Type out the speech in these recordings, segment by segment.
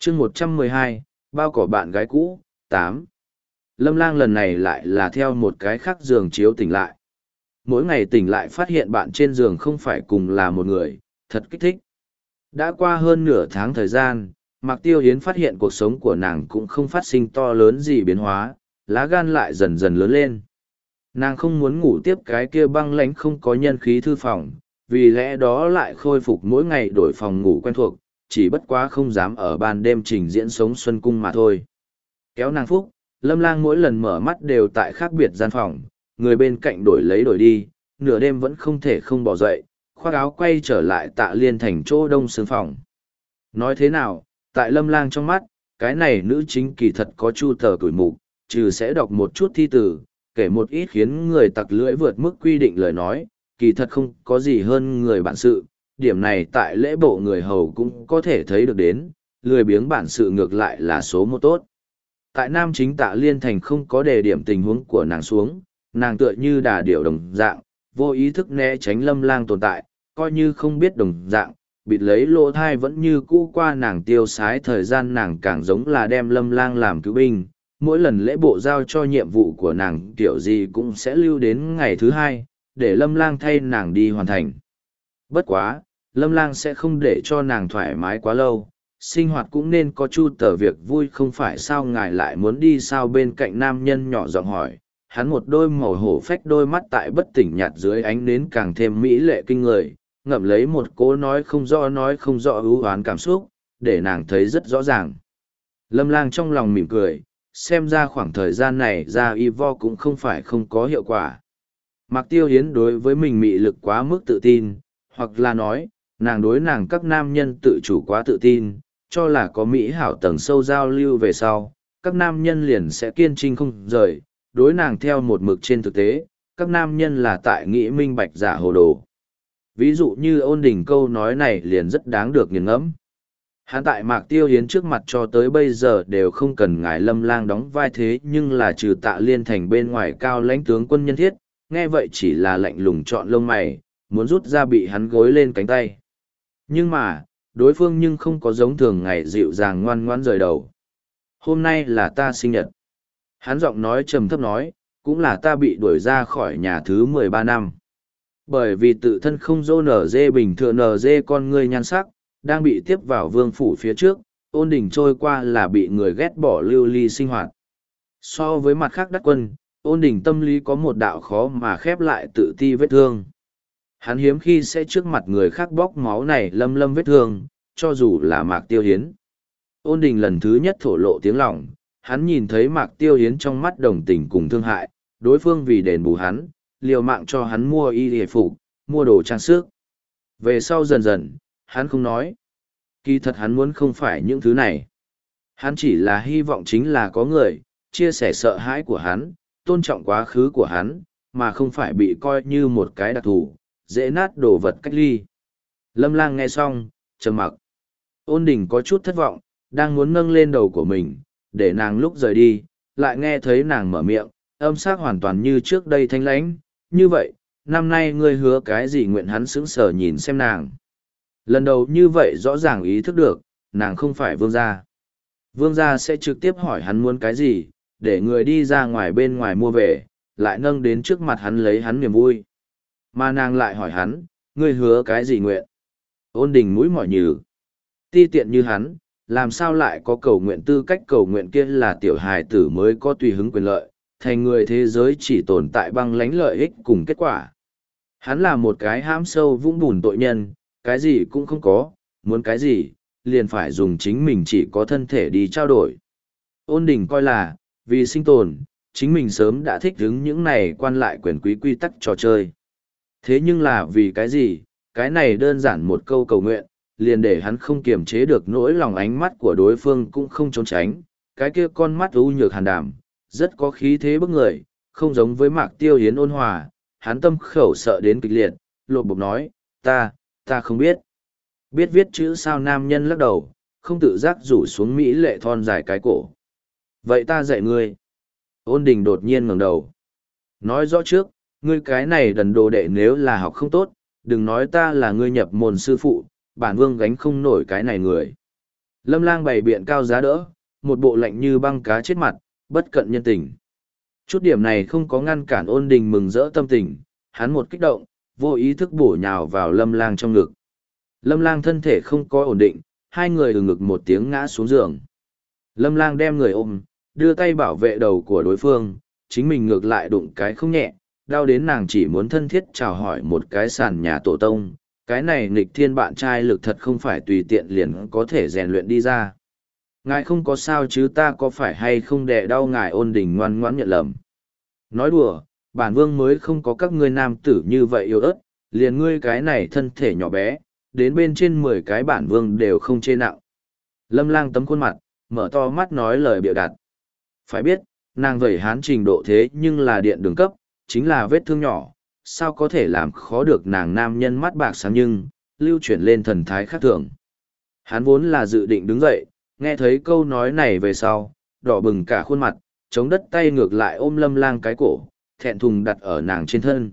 chương 112, bao cỏ bạn gái cũ, 8. Lâm Lang lần này lại là theo một cái khác giường chiếu tỉnh lại. Mỗi ngày tỉnh lại phát hiện bạn trên giường không phải cùng là một người, thật kích thích. Đã qua hơn nửa tháng thời gian, Mạc Tiêu Hiến phát hiện cuộc sống của nàng cũng không phát sinh to lớn gì biến hóa, lá gan lại dần dần lớn lên. Nàng không muốn ngủ tiếp cái kia băng lãnh không có nhân khí thư phòng, vì lẽ đó lại khôi phục mỗi ngày đổi phòng ngủ quen thuộc, chỉ bất quá không dám ở ban đêm trình diễn sống xuân cung mà thôi. Kéo nàng phúc, Lâm Lang mỗi lần mở mắt đều tại khác biệt gian phòng, người bên cạnh đổi lấy đổi đi, nửa đêm vẫn không thể không bỏ dậy, khoác áo quay trở lại Tạ Liên Thành chỗ đông xương phòng. Nói thế nào, tại Lâm Lang trong mắt, cái này nữ chính kỳ thật có chu tờ tuổi mục, trừ sẽ đọc một chút thi từ, kể một ít khiến người tặc lưỡi vượt mức quy định lời nói, kỳ thật không có gì hơn người bản sự, điểm này tại lễ bộ người hầu cũng có thể thấy được đến, lười biếng bản sự ngược lại là số một tốt. Tại Nam chính Tạ Liên Thành không có đề điểm tình huống của nàng xuống, nàng tựa như đà điểu đồng dạng, vô ý thức né tránh Lâm Lang tồn tại, coi như không biết đồng dạng, bịt lấy lỗ thai vẫn như cũ qua nàng tiêu sái thời gian nàng càng giống là đem Lâm Lang làm cứu binh. Mỗi lần lễ bộ giao cho nhiệm vụ của nàng kiểu gì cũng sẽ lưu đến ngày thứ hai, để Lâm Lang thay nàng đi hoàn thành. Bất quá, Lâm Lang sẽ không để cho nàng thoải mái quá lâu, sinh hoạt cũng nên có chu tờ việc vui không phải sao ngài lại muốn đi sao bên cạnh nam nhân nhỏ giọng hỏi. Hắn một đôi màu hổ phách đôi mắt tại bất tỉnh nhạt dưới ánh nến càng thêm mỹ lệ kinh người, ngậm lấy một cố nói không rõ ưu oán cảm xúc, để nàng thấy rất rõ ràng. Lâm Lang trong lòng mỉm cười, xem ra khoảng thời gian này ra y vo cũng không phải không có hiệu quả. Mạc Tiêu Hiến đối với mình mị lực quá mức tự tin, hoặc là nói, nàng đối nàng các nam nhân tự chủ quá tự tin, cho là có mỹ hảo tầng sâu giao lưu về sau, các nam nhân liền sẽ kiên trinh không rời, đối nàng theo một mực trên thực tế, các nam nhân là tại nghĩ minh bạch giả hồ đồ. Ví dụ như Ôn Đình câu nói này liền rất đáng được nghiền ngẫm. Hắn tại Mạc Tiêu Hiến trước mặt cho tới bây giờ đều không cần ngài Lâm Lang đóng vai thế nhưng là trừ Tạ Liên Thành bên ngoài cao lãnh tướng quân nhân thiết, nghe vậy chỉ là lạnh lùng chọn lông mày, muốn rút ra bị hắn gối lên cánh tay. Nhưng mà, đối phương nhưng không có giống thường ngày dịu dàng ngoan ngoãn rời đầu. Hôm nay là ta sinh nhật. Hắn giọng nói trầm thấp nói, cũng là ta bị đuổi ra khỏi nhà thứ 13 năm. Bởi vì tự thân không dô nở dê bình thường nở dê con ngươi nhan sắc, đang bị tiếp vào vương phủ phía trước, Ôn Đình trôi qua là bị người ghét bỏ lưu ly sinh hoạt. So với mặt khác đắc quân, Ôn Đình tâm lý có một đạo khó mà khép lại tự ti vết thương. Hắn hiếm khi sẽ trước mặt người khác bóc máu này lâm lâm vết thương, cho dù là Mạc Tiêu Hiến. Ôn Đình lần thứ nhất thổ lộ tiếng lòng, hắn nhìn thấy Mạc Tiêu Hiến trong mắt đồng tình cùng thương hại, đối phương vì đền bù hắn, liều mạng cho hắn mua y hề phục, mua đồ trang sức. Về sau dần dần, hắn không nói. Kỳ thật hắn muốn không phải những thứ này. Hắn chỉ là hy vọng chính là có người, chia sẻ sợ hãi của hắn, tôn trọng quá khứ của hắn, mà không phải bị coi như một cái đặc thù, dễ nát đồ vật cách ly. Lâm Lang nghe xong, trầm mặc. Ôn Đình có chút thất vọng, đang muốn nâng lên đầu của mình, để nàng lúc rời đi, lại nghe thấy nàng mở miệng, âm sắc hoàn toàn như trước đây thanh lãnh. Như vậy, năm nay ngươi hứa cái gì nguyện? Hắn sững sờ nhìn xem nàng. Lần đầu như vậy rõ ràng ý thức được, nàng không phải vương gia. Vương gia sẽ trực tiếp hỏi hắn muốn cái gì, để người đi ra ngoài bên ngoài mua về, lại nâng đến trước mặt hắn lấy hắn niềm vui. Mà nàng lại hỏi hắn, ngươi hứa cái gì nguyện? Ôn Đình mũi mỏi nhừ. Ti tiện như hắn, làm sao lại có cầu nguyện? Tư cách cầu nguyện kia là tiểu hài tử mới có tùy hứng quyền lợi, thành người thế giới chỉ tồn tại băng lãnh lợi ích cùng kết quả. Hắn là một cái hãm sâu vũng bùn tội nhân, cái gì cũng không có, muốn cái gì, liền phải dùng chính mình chỉ có thân thể đi trao đổi. Ôn Đình coi là, vì sinh tồn, chính mình sớm đã thích ứng những này quan lại quyền quý quy tắc trò chơi. Thế nhưng là vì cái gì, cái này đơn giản một câu cầu nguyện, liền để hắn không kiềm chế được nỗi lòng, ánh mắt của đối phương cũng không trốn tránh, cái kia con mắt u nhược hàn đảm, rất có khí thế bức người, không giống với Mạc Tiêu Hiến ôn hòa, hắn tâm khẩu sợ đến kịch liệt, lột bộc nói, ta không biết. Biết viết chữ sao? Nam nhân lắc đầu, không tự giác rủ xuống mỹ lệ thon dài cái cổ. Vậy ta dạy ngươi. Ôn Đình đột nhiên ngẩng đầu. Nói rõ trước, ngươi cái này đần đồ đệ nếu là học không tốt, đừng nói ta là ngươi nhập môn sư phụ, bản vương gánh không nổi cái này người. Lâm Lang bày biện cao giá đỡ, một bộ lạnh như băng cá chết mặt, bất cận nhân tình. Chút điểm này không có ngăn cản Ôn Đình mừng rỡ tâm tình, hắn một kích động, vô ý thức bổ nhào vào Lâm Lang trong ngực. Lâm Lang thân thể không có ổn định, hai người từ ngực một tiếng ngã xuống giường. Lâm Lang đem người ôm, đưa tay bảo vệ đầu của đối phương, chính mình ngược lại đụng cái không nhẹ, đau đến nàng chỉ muốn thân thiết chào hỏi một cái sàn nhà tổ tông. Cái này nghịch thiên bạn trai lực thật không phải tùy tiện liền có thể rèn luyện đi ra. Ngài không có sao chứ, ta có phải hay không đè đau ngài? Ôn Đình ngoan ngoãn nhận lầm. Nói đùa, bản vương mới không có các ngươi nam tử như vậy yếu ớt, liền ngươi cái này thân thể nhỏ bé, đến bên trên 10 cái bản vương đều không chê nặng. Lâm Lang tấm khuôn mặt, mở to mắt nói lời bịa đặt. Phải biết, nàng vẩy hán trình độ thế nhưng là điện đường cấp, chính là vết thương nhỏ, sao có thể làm khó được nàng nam nhân mắt bạc sáng nhưng, lưu chuyển lên thần thái khác thường. Hắn vốn là dự định đứng dậy, nghe thấy câu nói này về sau, đỏ bừng cả khuôn mặt, chống đất tay ngược lại ôm Lâm Lang cái cổ, thẹn thùng đặt ở nàng trên thân.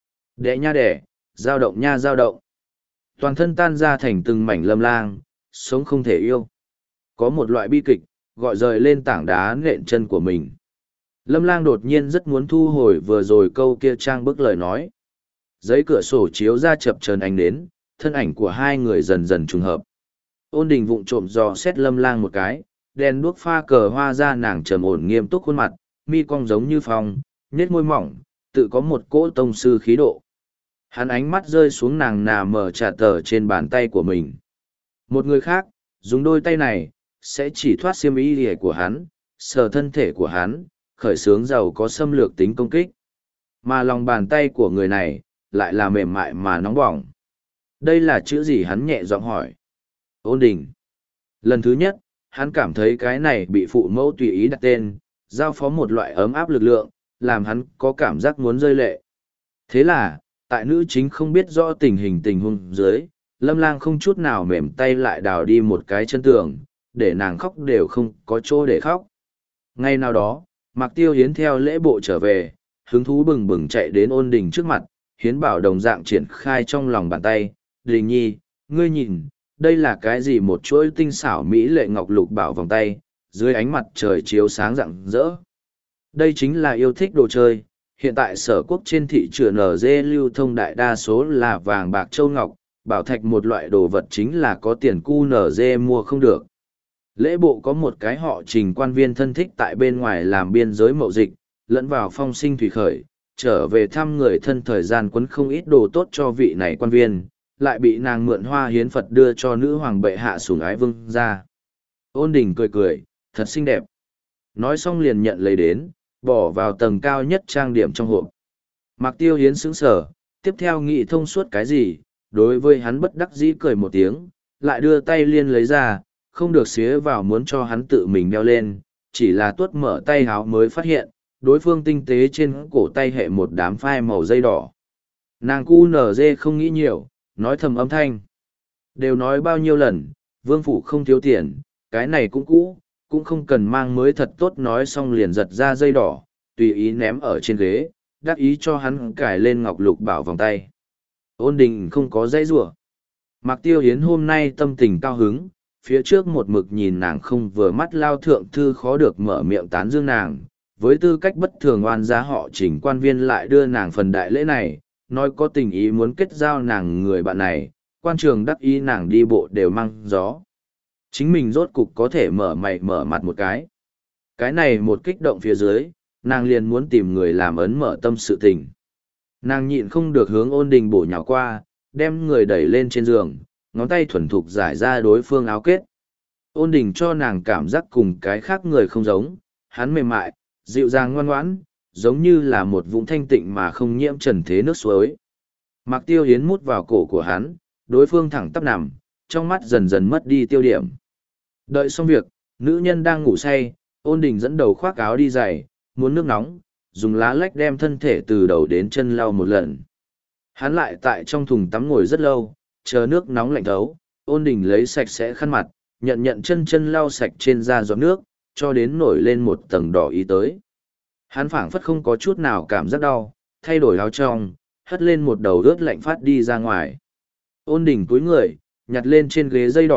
Đẻ nha đẻ, dao động nha dao động. Toàn thân tan ra thành từng mảnh Lâm Lang, sống không thể yêu. Có một loại bi kịch, gọi rời lên tảng đá nện chân của mình. Lâm Lang đột nhiên rất muốn thu hồi vừa rồi câu kia trang bức lời nói. Giấy cửa sổ chiếu ra chập chờn ánh đến, thân ảnh của hai người dần dần trùng hợp. Ôn Đình vụng trộm dò xét Lâm Lang một cái, đèn đuốc pha cờ hoa ra nàng trầm ổn nghiêm túc khuôn mặt, mi cong giống như phong, nét môi mỏng, tự có một cỗ tông sư khí độ. Hắn ánh mắt rơi xuống nàng nà mở trà tờ trên bàn tay của mình. Một người khác, dùng đôi tay này, sẽ chỉ thoát xiêm y lìa của hắn, sờ thân thể của hắn, khởi xướng giàu có xâm lược tính công kích. Mà lòng bàn tay của người này, lại là mềm mại mà nóng bỏng. Đây là chữ gì? Hắn nhẹ giọng hỏi. Ôn Đình. Lần thứ nhất, hắn cảm thấy cái này bị phụ mẫu tùy ý đặt tên, giao phó một loại ấm áp lực lượng, làm hắn có cảm giác muốn rơi lệ. Thế là, tại nữ chính không biết rõ tình hình tình huống dưới, Lâm Lang không chút nào mềm tay lại đào đi một cái chân tường, để nàng khóc đều không có chỗ để khóc. Ngay nào đó, Mạc Tiêu Hiến theo lễ bộ trở về, hứng thú bừng bừng chạy đến Ôn Đình trước mặt, Hiến bảo đồng dạng triển khai trong lòng bàn tay. Đình nhi, ngươi nhìn, đây là cái gì? Một chuỗi tinh xảo mỹ lệ ngọc lục bảo vòng tay, dưới ánh mặt trời chiếu sáng rạng rỡ. Đây chính là yêu thích đồ chơi. Hiện tại Sở Quốc trên thị trường NG lưu thông đại đa số là vàng bạc châu ngọc, bảo thạch một loại đồ vật chính là có tiền cu NG mua không được. Lễ bộ có một cái họ Trình quan viên thân thích tại bên ngoài làm biên giới mậu dịch, lẫn vào phong sinh thủy khởi, trở về thăm người thân thời gian quấn không ít đồ tốt cho vị này quan viên, lại bị nàng mượn hoa hiến Phật đưa cho nữ hoàng bệ hạ sủng ái vương ra. Ôn Đình cười cười, thật xinh đẹp. Nói xong liền nhận lấy đến, bỏ vào tầng cao nhất trang điểm trong hộp. Mạc Tiêu Hiến sững sờ, tiếp theo nghĩ thông suốt cái gì, đối với hắn bất đắc dĩ cười một tiếng, lại đưa tay liên lấy ra, không được xía vào muốn cho hắn tự mình đeo lên, chỉ là tuốt mở tay háo mới phát hiện, đối phương tinh tế trên cổ tay hệ một đám phai màu dây đỏ. Nàng cu nở dê không nghĩ nhiều, nói thầm âm thanh. Đều nói bao nhiêu lần, vương phủ không thiếu tiền, cái này cũng cũ, cũng không cần mang mới thật tốt. Nói xong liền giật ra dây đỏ, tùy ý ném ở trên ghế, đắc ý cho hắn cài lên ngọc lục bảo vòng tay. Ôn Đình không có dây rủa. Mạc Tiêu Hiến hôm nay tâm tình cao hứng, phía trước một mực nhìn nàng không vừa mắt Lao thượng thư khó được mở miệng tán dương nàng, với tư cách bất thường oan giá họ Trình quan viên lại đưa nàng phần đại lễ này, nói có tình ý muốn kết giao nàng người bạn này, quan trường đắc ý nàng đi bộ đều mang gió. Chính mình rốt cục có thể mở mày mở mặt một cái. Cái này một kích động phía dưới, nàng liền muốn tìm người làm ấn mở tâm sự tình. Nàng nhịn không được hướng Ôn Đình bổ nhào qua, đem người đẩy lên trên giường, ngón tay thuần thục giải ra đối phương áo kết. Ôn Đình cho nàng cảm giác cùng cái khác người không giống, hắn mềm mại, dịu dàng ngoan ngoãn, giống như là một vũng thanh tịnh mà không nhiễm trần thế nước suối. Mạc Tiêu Hiến mút vào cổ của hắn, đối phương thẳng tắp nằm, trong mắt dần dần mất đi tiêu điểm. Đợi xong việc, nữ nhân đang ngủ say, Ôn Đình dẫn đầu khoác áo đi giày, muốn nước nóng, dùng lá lách đem thân thể từ đầu đến chân lau một lần. Hắn lại tại trong thùng tắm ngồi rất lâu, chờ nước nóng lạnh thấu, Ôn Đình lấy sạch sẽ khăn mặt, nhận chân lau sạch trên da giọt nước, cho đến nổi lên một tầng đỏ ý tới. Hắn phảng phất không có chút nào cảm giác đau, thay đổi áo trong, hất lên một đầu ướt lạnh phát đi ra ngoài. Ôn Đình cúi người, nhặt lên trên ghế dây đỏ,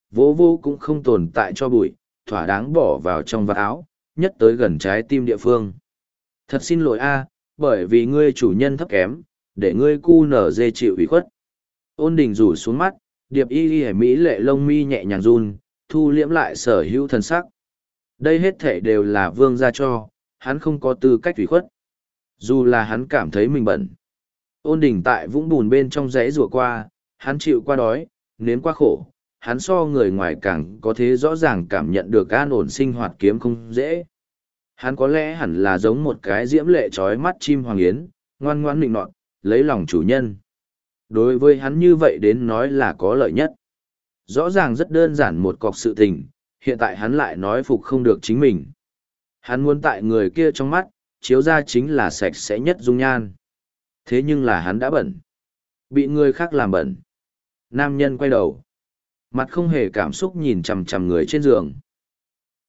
vô vô cũng không tồn tại cho bụi, thỏa đáng bỏ vào trong vạt áo, nhất tới gần trái tim địa phương. Thật xin lỗi a, bởi vì ngươi chủ nhân thấp kém, để ngươi cu nở dê chịu ủy khuất. Ôn đình rủ xuống mắt, điệp y y mỹ lệ lông mi nhẹ nhàng run, thu liễm lại sở hữu thần sắc. Đây hết thể đều là vương gia cho, hắn không có tư cách ủy khuất. Dù là hắn cảm thấy mình bẩn. Ôn đình tại vũng bùn bên trong dãy rùa qua, hắn chịu qua đói, nếm qua khổ, hắn so người ngoài càng có thế rõ ràng cảm nhận được an ổn sinh hoạt kiếm không dễ. Hắn có lẽ hẳn là giống một cái diễm lệ trói mắt chim hoàng yến, ngoan ngoãn nịnh nọt, lấy lòng chủ nhân. Đối với hắn như vậy đến nói là có lợi nhất. Rõ ràng rất đơn giản một cọc sự tình, hiện tại hắn lại nói phục không được chính mình. Hắn muốn tại người kia trong mắt, chiếu ra chính là sạch sẽ nhất dung nhan. Thế nhưng là hắn đã bẩn. Bị người khác làm bẩn. Nam nhân quay đầu. Mặt không hề cảm xúc nhìn chằm chằm người trên giường.